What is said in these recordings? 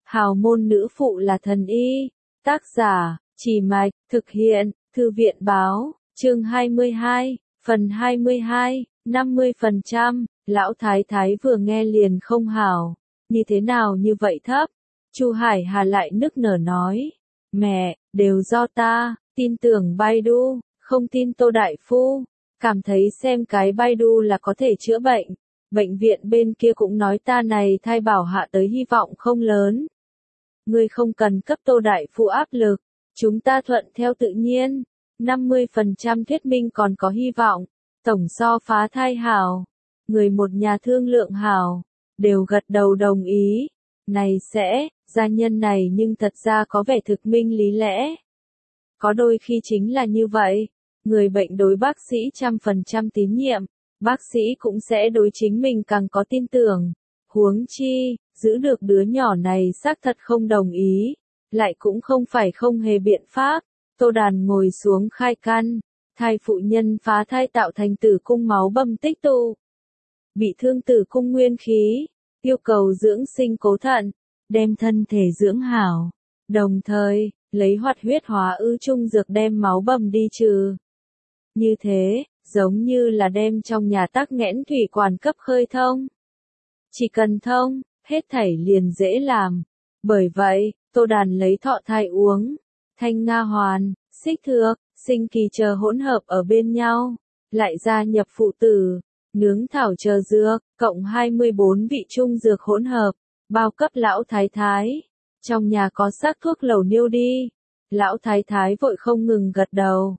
Hào môn nữ phụ là thần y. Tác giả, Chỉ Mạch, thực hiện, Thư viện báo, chương 22, phần 22, 50%, lão thái thái vừa nghe liền không hào, như thế nào như vậy thấp. Chu Hải Hà lại nức nở nói, mẹ, đều do ta, tin tưởng Baidu, không tin Tô Đại Phu, cảm thấy xem cái Baidu là có thể chữa bệnh. Bệnh viện bên kia cũng nói ta này thai bảo hạ tới hy vọng không lớn. Ngươi không cần cấp Tô Đại Phu áp lực, chúng ta thuận theo tự nhiên, 50% thuyết minh còn có hy vọng, tổng so phá thai hảo. Người một nhà thương lượng hảo, đều gật đầu đồng ý. Này sẽ, gia nhân này nhưng thật ra có vẻ thực minh lý lẽ. Có đôi khi chính là như vậy, người bệnh đối bác sĩ 100% tín nhiệm, bác sĩ cũng sẽ đối chính mình càng có tin tưởng. Huống chi, giữ được đứa nhỏ này xác thật không đồng ý, lại cũng không phải không hề biện pháp. Tô Đàn ngồi xuống khai căn, thai phụ nhân phá thai tạo thành tử cung máu bầm tích tụ. Bị thương tử cung nguyên khí, yêu cầu dưỡng sinh cố thận, đem thân thể dưỡng hảo, đồng thời, lấy hoạt huyết hóa ứ trung dược đem máu bầm đi trừ. Như thế, giống như là đem trong nhà tắc nghẽn thủy quản cấp khơi thông. Chỉ cần thông, hết thảy liền dễ làm. Bởi vậy, Tô Đàn lấy thọ thai uống, thanh nga hoàn, xích thược, sinh kỳ chờ hỗn hợp ở bên nhau, lại gia nhập phụ tử, nướng thảo chờ dược, cộng 24 vị trung dược hỗn hợp, bao cấp lão thái thái. Trong nhà có xác thuốc lầu niêu đi. Lão thái thái vội không ngừng gật đầu.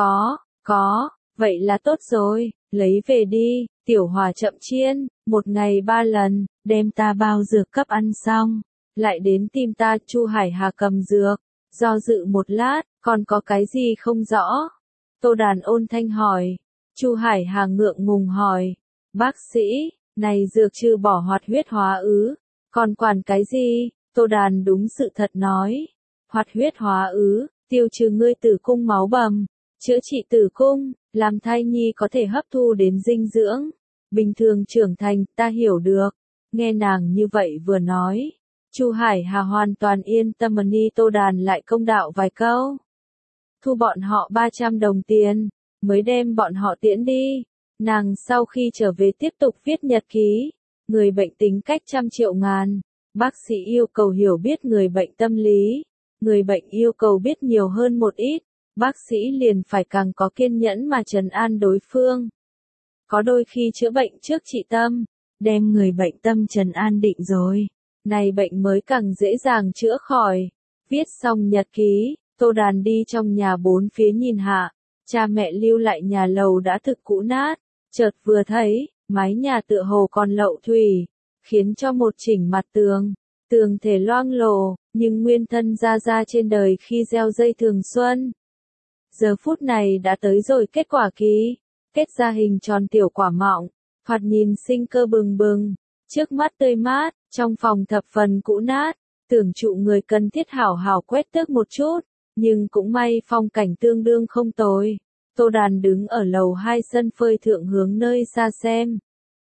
Có, vậy là tốt rồi, lấy về đi, tiểu hòa chậm chiên, một ngày 3 lần, đem ta bao dược cấp ăn xong, lại đến tìm ta. Chu Hải Hà cầm dược, do dự một lát, còn có cái gì không rõ? Tô Đàn ôn thanh hỏi. Chu Hải Hà ngượng ngùng hỏi, bác sĩ, này dược trừ bỏ hoạt huyết hóa ứ, còn quản cái gì? Tô Đàn đúng sự thật nói, hoạt huyết hóa ứ, tiêu trừ ngươi tử cung máu bầm, chữa trị tử cung, làm thai nhi có thể hấp thu đến dinh dưỡng, bình thường trưởng thành. Ta hiểu được. Nghe nàng như vậy vừa nói, Chu Hải Hà hoàn toàn yên tâm. Ni Tô Đàn lại công đạo vài câu, thu bọn họ 300 đồng tiền, mới đem bọn họ tiễn đi. Nàng sau khi trở về tiếp tục viết nhật ký. Người bệnh tính cách 100 triệu ngàn, bác sĩ yêu cầu hiểu biết người bệnh tâm lý, người bệnh yêu cầu biết nhiều hơn một ít, bác sĩ liền phải càng có kiên nhẫn mà trấn an đối phương. Có đôi khi chữa bệnh trước trị tâm, đem người bệnh tâm trấn an định rồi, này bệnh mới càng dễ dàng chữa khỏi. Viết xong nhật ký, Tô Đàn đi trong nhà bốn phía nhìn hạ, cha mẹ lưu lại nhà lầu đã thực cũ nát, chợt vừa thấy, mái nhà tựa hồ còn lậu thủy, khiến cho một chỉnh mặt tường thể loang lổ, nhưng nguyên thân ra trên đời khi gieo dây thường xuân. Giờ phút này đã tới rồi kết quả kỳ, kết ra hình tròn tiểu quả mọng, thoạt nhìn sinh cơ bừng bừng, trước mắt tươi mát, trong phòng thập phần cũ nát, tưởng trụ người cần thiết hảo hảo quét tước một chút, nhưng cũng may phong cảnh tương đương không tồi. Tô Đàn đứng ở lầu 2 sân phơi thượng hướng nơi xa xem.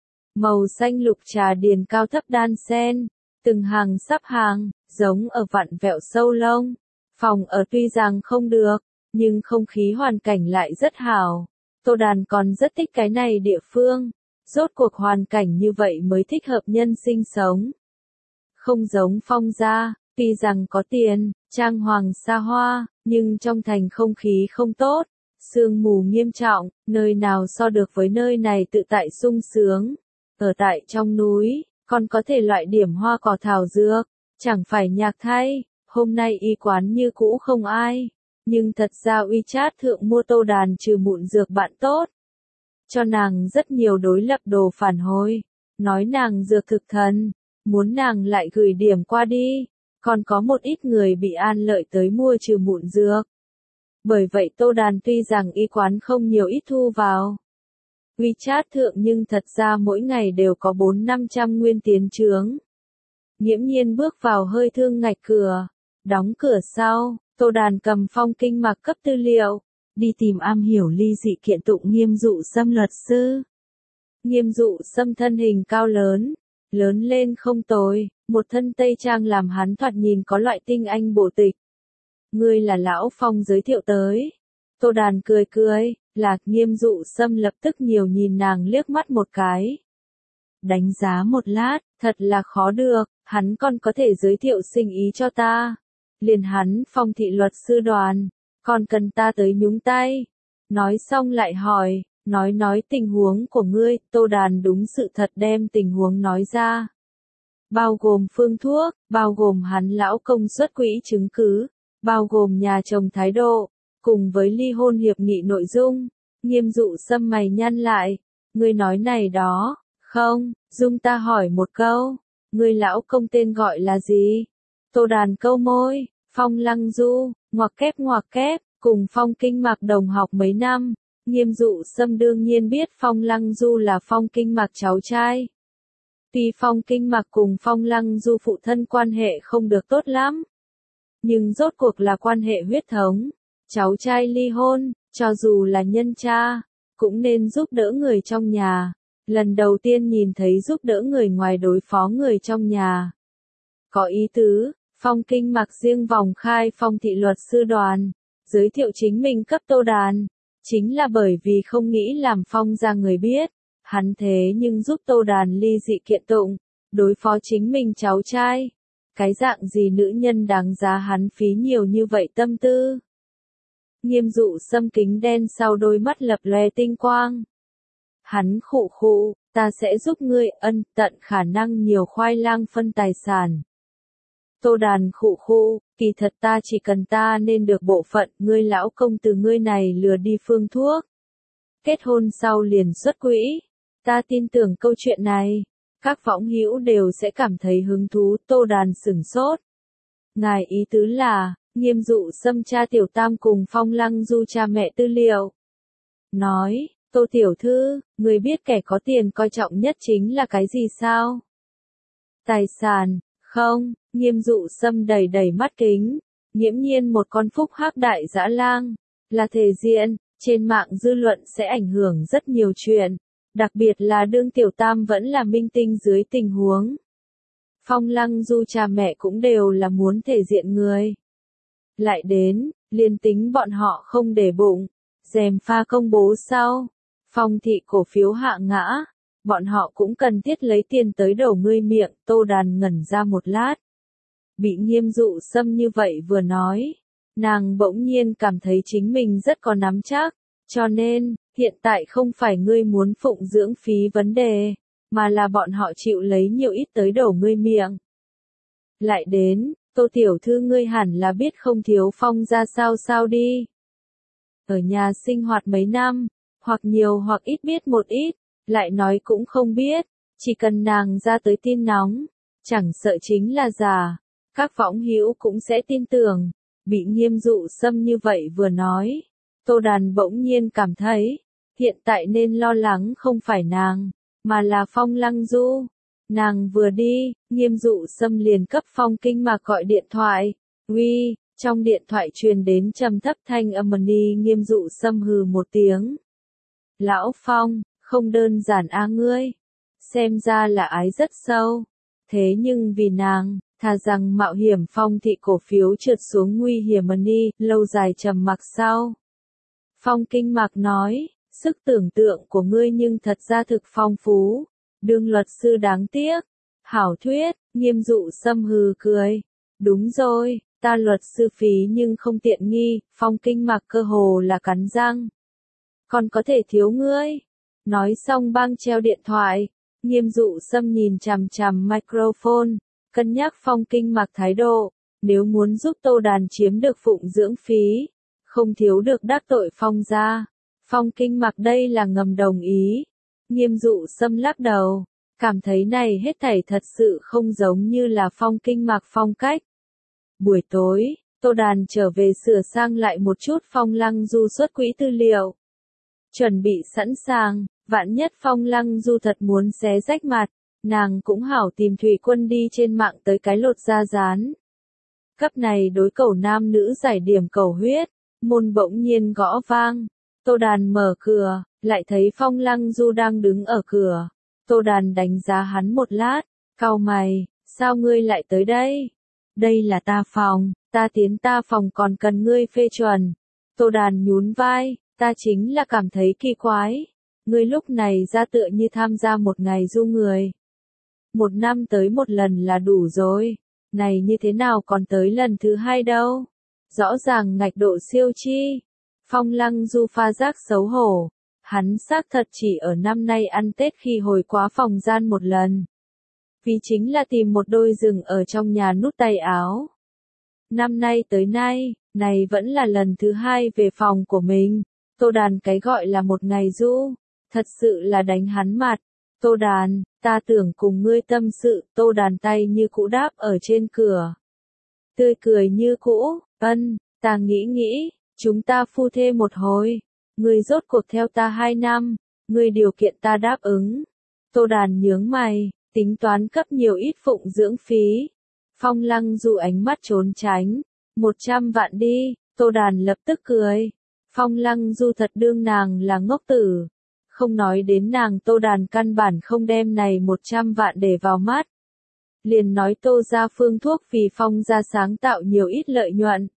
Màu xanh lục trà điền cao thấp đan xen, từng hàng sắp hàng, giống ở vặn vẹo sâu lông. Phòng ở tuy rằng không được, nhưng không khí hoàn cảnh lại rất hảo. Tô Đàn còn rất thích cái này địa phương. Rốt cuộc hoàn cảnh như vậy mới thích hợp nhân sinh sống. Không giống Phong gia, tuy rằng có tiền, trang hoàng xa hoa, nhưng trong thành không khí không tốt. Sương mù nghiêm trọng, nơi nào so được với nơi này tự tại sung sướng. Ở tại trong núi, còn có thể loại điểm hoa cỏ thảo dược, chẳng phải nhạc thay. Hôm nay y quán như cũ không ai, nhưng thật ra WeChat thượng mua Tô Đàn trừ mụn dược bạn tốt. Cho nàng rất nhiều đối lập đồ phản hồi, nói nàng dược thực thần, muốn nàng lại gửi điểm qua đi. Còn có một ít người bị An Lợi tới mua trừ mụn dược. Bởi vậy Tô Đàn tuy rằng y quán không nhiều ít thu vào WeChat thượng, nhưng thật ra mỗi ngày đều có 400-500 nguyên tiến chướng. Nghiễm nhiên bước vào hơi thương ngạch cửa, đóng cửa sau, Tô Đàn cầm phong kinh mạc cấp tư liệu, đi tìm am hiểu ly dị kiện tụng Nghiêm Dụ Sâm luật sư. Nghiêm Dụ Sâm thân hình cao lớn, lớn lên không tồi, một thân tây trang làm hắn thoạt nhìn có loại tinh anh bộ tịch. Ngươi là lão Phong giới thiệu tới. Tô Đàn cười cười, Lạc Nghiêm Dụ Sâm lập tức nhiều nhìn nàng liếc mắt một cái. Đánh giá một lát, thật là khó được, hắn còn có thể giới thiệu sinh ý cho ta. Liền hắn Phong thị luật sư đoàn, còn cần ta tới nhúng tay. Nói xong lại hỏi, nói tình huống của ngươi, Tô Đàn đúng sự thật đem tình huống nói ra. Bao gồm phương thuốc, bao gồm hắn lão công xuất quỹ chứng cứ, bao gồm nhà chồng thái độ, cùng với ly hôn hiệp nghị nội dung. Nghiêm Dụ Sâm mày nhăn lại, ngươi nói này đó, không, dung ta hỏi một câu, ngươi lão công tên gọi là gì? Tô Đàn câu môi, Phong Lăng Du, ngoặc kép, cùng Phong Kinh Mạc đồng học mấy năm. Nghiêm Dụ Sâm đương nhiên biết Phong Lăng Du là Phong Kinh Mạc cháu trai. Tuy Phong Kinh Mạc cùng Phong Lăng Du phụ thân quan hệ không được tốt lắm, nhưng rốt cuộc là quan hệ huyết thống. Cháu trai ly hôn, cho dù là nhân cha, cũng nên giúp đỡ người trong nhà. Lần đầu tiên nhìn thấy giúp đỡ người ngoài đối phó người trong nhà. Có ý tứ, Phong Kinh Mạc riêng vòng khai Phong thị luật sư đoàn, giới thiệu chính mình cấp Tô Đàn. Chính là bởi vì không nghĩ làm Phong ra người biết, hắn thế nhưng giúp Tô Đàn ly dị kiện tụng, đối phó chính mình cháu trai. Cái dạng gì nữ nhân đáng giá hắn phí nhiều như vậy tâm tư. Nghiêm Dụ Sâm kính đen sau đôi mắt lập lòe tinh quang. Hắn khụ khụ, ta sẽ giúp ngươi tận khả năng nhiều khoai lang phân tài sản. Tô Đàn khụ khụ, kỳ thật ta chỉ cần ta nên được bộ phận, ngươi lão công từ ngươi này lừa đi phương thuốc. Kết hôn sau liền xuất quỹ. Ta tin tưởng câu chuyện này, các võng hữu đều sẽ cảm thấy hứng thú. Tô Đàn sửng sốt. Ngài ý tứ là, Nghiêm Dụ Sâm cha tiểu tam cùng Phong Lăng Du cha mẹ tư liệu. Nói, Tô tiểu thư, người biết kẻ có tiền coi trọng nhất chính là cái gì sao? Tài sản, không, Nghiêm Dụ Sâm đầy mắt kính, nghiễm nhiên một con phúc hắc đại dã lang, là thể diện, trên mạng dư luận sẽ ảnh hưởng rất nhiều chuyện, đặc biệt là đương tiểu tam vẫn là minh tinh dưới tình huống. Phong Lăng Du cha mẹ cũng đều là muốn thể diện người. Lại đến, liên tính bọn họ không để bụng, gièm pha công bố sau, Phong thị cổ phiếu hạ ngã, bọn họ cũng cần thiết lấy tiền tới đổ ngươi miệng. Tô Đàn ngẩn ra một lát. Bị Nghiêm Dụ Sâm như vậy vừa nói, nàng bỗng nhiên cảm thấy chính mình rất có nắm chắc, cho nên, hiện tại không phải ngươi muốn phụng dưỡng phí vấn đề, mà là bọn họ chịu lấy nhiều ít tới đổ ngươi miệng. Lại đến, Tô tiểu thư ngươi hẳn là biết không thiếu Phong ra sao đi. Ở nhà sinh hoạt mấy năm, hoặc nhiều hoặc ít biết một ít, lại nói cũng không biết, chỉ cần nàng ra tới tin nóng, chẳng sợ chính là giả, các võng hữu cũng sẽ tin tưởng. Bị Nghiêm Dụ Sâm như vậy vừa nói, Tô Đàn bỗng nhiên cảm thấy, hiện tại nên lo lắng không phải nàng, mà là Phong Lăng Du. Nàng vừa đi, Nghiêm Dụ Sâm liền cấp Phong Kinh Mạc gọi điện thoại. Uy, trong điện thoại truyền đến trầm thấp thanh âm ni. Nghiêm Dụ Sâm hừ một tiếng. Lão Phong, không đơn giản ngươi. Xem ra là ái rất sâu. Thế nhưng vì nàng, thà rằng mạo hiểm Phong thị cổ phiếu trượt xuống nguy hiểm ni, lâu dài trầm mặc sau. Phong Kinh Mạc nói, sức tưởng tượng của ngươi nhưng thật ra thực phong phú. Đương luật sư đáng tiếc. Hảo thuyết, Nghiêm Dụ Sâm hừ cười. Đúng rồi, ta luật sư phí nhưng không tiện nghi. Phong Kinh Mạc cơ hồ là cắn răng. Còn có thể thiếu ngươi. Nói xong băng treo điện thoại. Nghiêm Dụ Sâm nhìn chằm chằm microphone, cân nhắc Phong Kinh Mạc thái độ. Nếu muốn giúp Tô Đàn chiếm được phụng dưỡng phí, không thiếu được đắc tội Phong gia. Phong Kinh Mạc đây là ngầm đồng ý. Nghiêm Dụ Sâm lắc đầu, cảm thấy này hết thảy thật sự không giống như là Phong Kinh Mạc phong cách. Buổi tối, Tô Đàn trở về sửa sang lại một chút Phong Lăng Du xuất quỹ tư liệu. Chuẩn bị sẵn sàng, vạn nhất Phong Lăng Du thật muốn xé rách mặt, nàng cũng hảo tìm Thủy Quân đi trên mạng tới cái lột da rán. Cấp này đối cầu nam nữ giải điểm cầu huyết, môn bỗng nhiên gõ vang. Tô Đàn mở cửa, lại thấy Phong Lăng Du đang đứng ở cửa. Tô Đàn đánh giá hắn một lát, Cau mày, sao ngươi lại tới đây? Đây là ta phòng, ta tiến ta phòng còn cần ngươi phê chuẩn. Tô Đàn nhún vai, ta chính là cảm thấy kỳ quái. Ngươi lúc này ra tựa như tham gia một ngày du người. Một năm tới một lần là đủ rồi. Này như thế nào còn tới lần thứ hai đâu? Rõ ràng ngạch độ siêu chi. Phong Lăng Du pha giác xấu hổ. Hắn xác thật chỉ ở năm nay ăn Tết khi hồi quá phòng gian một lần. Vì chính là tìm một đôi giừng ở trong nhà nút tay áo. Năm nay tới nay, này vẫn là lần thứ hai về phòng của mình. Tô Đàn cái gọi là một ngày du, thật sự là đánh hắn mặt. Tô Đàn, ta tưởng cùng ngươi tâm sự. Tô Đàn tay như cũ đáp ở trên cửa. Tươi cười như cũ, ta nghĩ, chúng ta phu thê một hồi. Ngươi rốt cuộc theo ta 2 năm, ngươi điều kiện ta đáp ứng. Tô Đàn nhướng mày, tính toán cấp nhiều ít phụng dưỡng phí. Phong Lăng Du ánh mắt trốn tránh, 100 vạn đi. Tô Đàn lập tức cười. Phong Lăng Du thật đương nàng là ngốc tử. Không nói đến nàng, Tô Đàn căn bản không đem này 100 vạn để vào mắt. Liền nói Tô ra phương thuốc vì Phong ra sáng tạo nhiều ít lợi nhuận.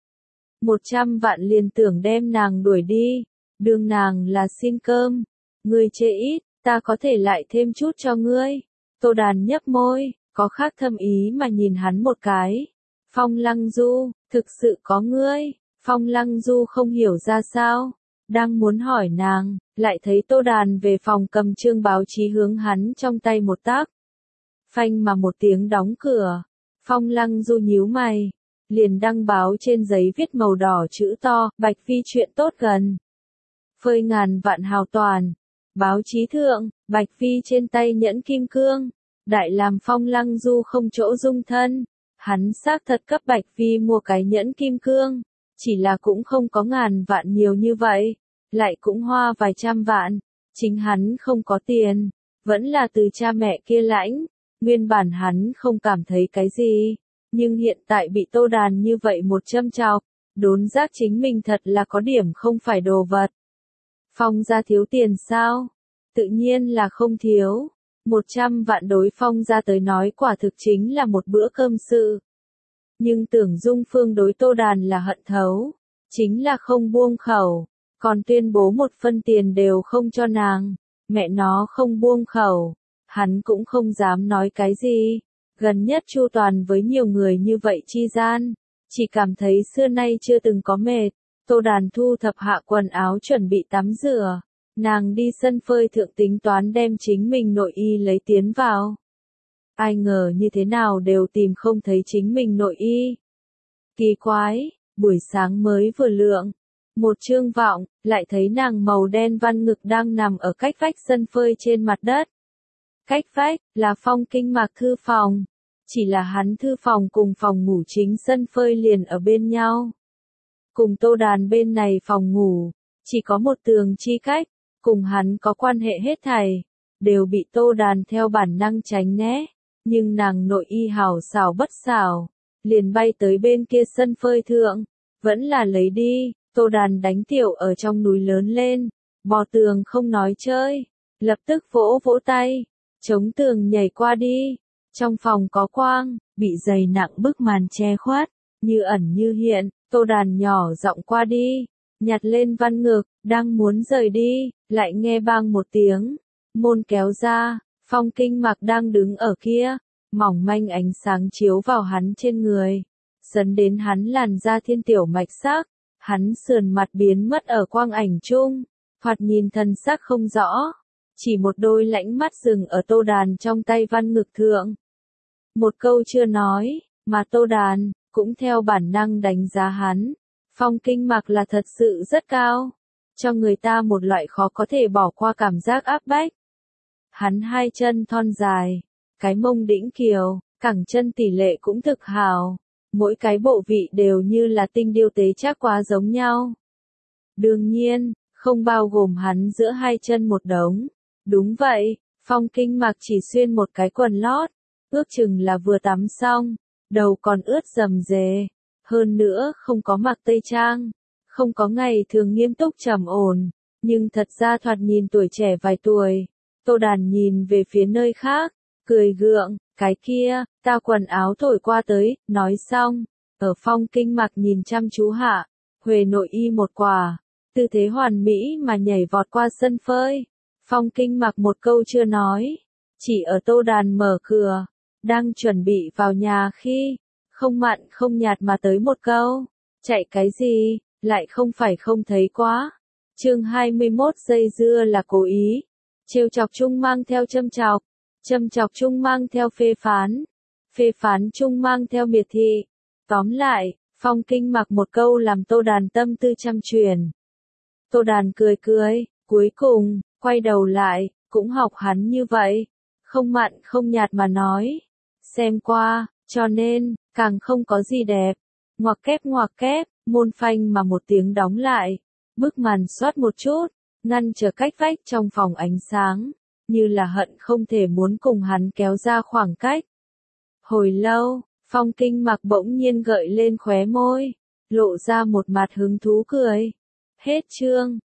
100 vạn liền tưởng đem nàng đuổi đi. Đương nàng là xin cơm. Ngươi chê ít, ta có thể lại thêm chút cho ngươi. Tô Đàn nhấp môi, có khác thâm ý mà nhìn hắn một cái. Phong Lăng Du, thực sự có ngươi. Phong Lăng Du không hiểu ra sao. Đang muốn hỏi nàng, lại thấy Tô Đàn về phòng cầm chương báo chí hướng hắn trong tay một tác. Phanh mà một tiếng đóng cửa. Phong Lăng Du nhíu mày. Liền đăng báo trên giấy viết màu đỏ chữ to, Bạch Phi chuyện tốt gần. Phơi ngàn vạn hào toàn. Báo chí thượng, Bạch Phi trên tay nhẫn kim cương. Đại làm Phong Lăng Du không chỗ dung thân. Hắn xác thật cấp Bạch Phi mua cái nhẫn kim cương. Chỉ là cũng không có ngàn vạn nhiều như vậy. Lại cũng hoa vài trăm vạn. Chính hắn không có tiền. Vẫn là từ cha mẹ kia lãnh. Nguyên bản hắn không cảm thấy cái gì. Nhưng hiện tại bị Tô Đàn như vậy một châm chọc. Đốn giác chính mình thật là có điểm không phải đồ vật. Phong gia thiếu tiền sao? Tự nhiên là không thiếu. 100 vạn đối Phong gia tới nói quả thực chính là một bữa cơm sự. Nhưng Tưởng Dung Phương đối Tô Đàn là hận thấu. Chính là không buông khẩu. Còn tuyên bố một phân tiền đều không cho nàng. Mẹ nó không buông khẩu. Hắn cũng không dám nói cái gì. Gần nhất chu toàn với nhiều người như vậy chi gian. Chỉ cảm thấy xưa nay chưa từng có mệt. Tô Đàn thu thập hạ quần áo chuẩn bị tắm rửa. Nàng đi sân phơi thượng tính toán đem chính mình nội y lấy tiến vào. Ai ngờ như thế nào đều tìm không thấy chính mình nội y. Kỳ quái, buổi sáng mới vừa lượng. Một chương vọng, lại thấy nàng màu đen văn ngực đang nằm ở cách vách sân phơi trên mặt đất. Cách vách, là Phong Kinh Mạc thư phòng. Chỉ là hắn thư phòng cùng phòng ngủ chính sân phơi liền ở bên nhau. Cùng Tô Đàn bên này phòng ngủ, chỉ có một tường chi cách, cùng hắn có quan hệ hết thảy, đều bị Tô Đàn theo bản năng tránh né, nhưng nàng nội y hảo xảo bất xảo, liền bay tới bên kia sân phơi thượng, vẫn là lấy đi. Tô Đàn đánh tiểu ở trong núi lớn lên, bò tường không nói chơi, lập tức vỗ vỗ tay, chống tường nhảy qua đi. Trong phòng có quang, bị dày nặng bức màn che khuất, như ẩn như hiện. Tô Đàn nhỏ giọng qua đi, nhặt lên văn ngực, đang muốn rời đi, lại nghe bang một tiếng, môn kéo ra. Phong Kinh Mạc đang đứng ở kia, mỏng manh ánh sáng chiếu vào hắn trên người, sấn đến hắn làn da thiên tiểu mạch sắc, hắn sườn mặt biến mất ở quang ảnh chung, thoạt nhìn thần sắc không rõ, chỉ một đôi lãnh mắt dừng ở Tô Đàn trong tay văn ngực thượng. Một câu chưa nói, mà Tô Đàn cũng theo bản năng đánh giá hắn. Phong Kinh Mạc là thật sự rất cao, cho người ta một loại khó có thể bỏ qua cảm giác áp bách. Hắn hai chân thon dài, cái mông đĩnh kiều, cẳng chân tỷ lệ cũng thực hào, mỗi cái bộ vị đều như là tinh điêu tế chắc quá giống nhau. Đương nhiên, không bao gồm hắn giữa hai chân một đống. Đúng vậy, Phong Kinh Mạc chỉ xuyên một cái quần lót, ước chừng là vừa tắm xong, đầu còn ướt rầm rề, hơn nữa không có mặc tây trang, không có ngày thường nghiêm túc trầm ổn, nhưng thật ra thoạt nhìn tuổi trẻ vài tuổi. Tô Đàn nhìn về phía nơi khác, cười gượng, Cái kia, ta quần áo thổi qua tới, nói xong. Ở Phong Kinh Mặc nhìn chăm chú hạ, Huệ nội y một quả, tư thế hoàn mỹ mà nhảy vọt qua sân phơi. Phong Kinh Mặc một câu chưa nói, chỉ ở Tô Đàn mở cửa, đang chuẩn bị vào nhà khi, không mặn không nhạt mà tới một câu, chạy cái gì, lại không phải không thấy quá. Chương 21 dây dưa là cố ý, trêu chọc chung mang theo châm chọc chung mang theo phê phán chung mang theo miệt thị. Tóm lại, Phong Kinh Mặc một câu làm Tô Đàn tâm tư trăm chuyển. Tô Đàn cười, cuối cùng, quay đầu lại, cũng học hắn như vậy, không mặn không nhạt mà nói. Xem qua, cho nên, càng không có gì đẹp. Ngoặc kép, môn phanh mà một tiếng đóng lại, bức màn xoát một chút, ngăn trở cách vách trong phòng ánh sáng, như là hận không thể muốn cùng hắn kéo ra khoảng cách. Hồi lâu, Phong Kinh Mặc bỗng nhiên gợi lên khóe môi, lộ ra một mặt hứng thú cười. Hết chương.